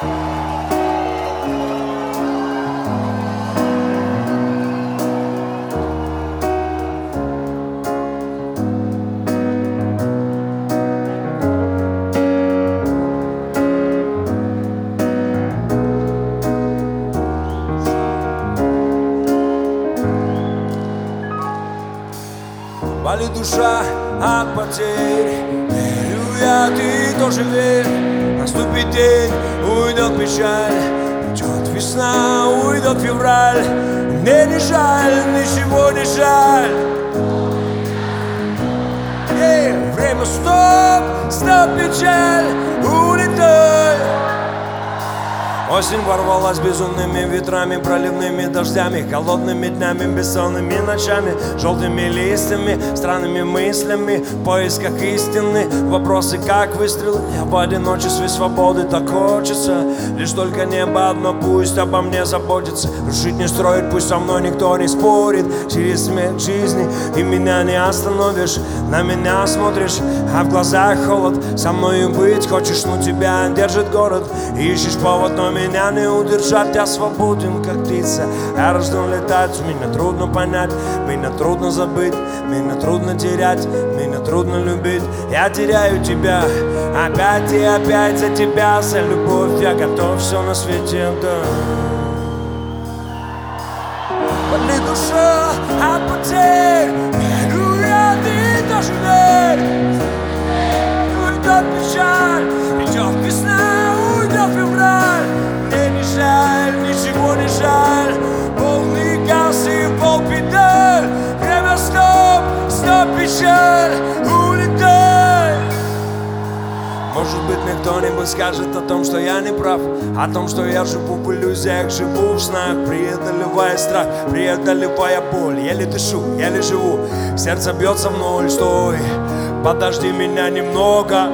Болит душа от потерь, верю я, ты тоже верь. Наступит день, уйдет печаль, придет весна, уйдет февраль. Мне не жаль, ничего не жаль. Время стоп, печаль, улетай. Осень ворвалась безумными ветрами, проливными дождями, холодными днями, бессонными ночами, желтыми листьями, странными мыслями, в поисках истины, вопросы как выстрелы. Я в одиночестве свободы так хочется, лишь только небо одно пусть обо мне заботится. Рушить не строить, пусть со мной никто не спорит. Через смех жизни ты меня не остановишь, на меня смотришь, а в глазах холод. Со мною быть хочешь, но тебя держит город. Ищешь повод, но меня не удержать, я свободен, как птица. Я рожден летать, меня трудно понять, меня трудно забыть, меня трудно терять, меня трудно любить. Я теряю тебя опять и опять, за тебя, за любовь я готов все на свете отдать. Болит душа от потерь, верю я, ты тоже верь. Уйдет печаль, идет весна, уйдет февраль. Мне не жаль, ничего не жаль, полный газ и полпедаль. Время стоп, печаль, улетай. Может быть, мне кто-нибудь скажет о том, что я не прав, о том, что я живу в иллюзиях, живу в снах, преодолевая страх, преодолевая боль. Еле дышу, еле живу, сердце бьется в ноль. Стой, подожди меня немного.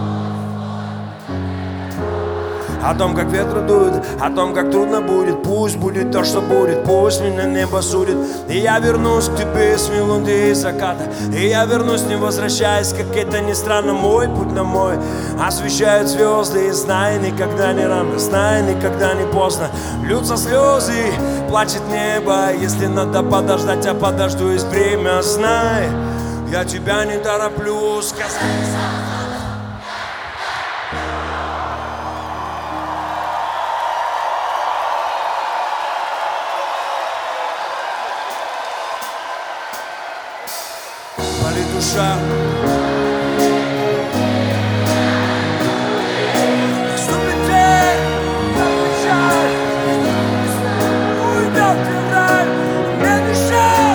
О том, как ветры дуют, о том, как трудно будет. Пусть будет то, что будет, пусть меня небо судит. И я вернусь к тебе с мелодией заката. И я вернусь, не возвращаясь, как это ни странно. Мой путь домой освещают звезды. И знай, никогда не рано, знай, никогда не поздно. Льются слезы, плачет небо. Если надо подождать, я подожду, есть время. Знай, я тебя не тороплю сказать. Болит душа. Наступит день, печаль, уйдет февраль. Мне не жаль.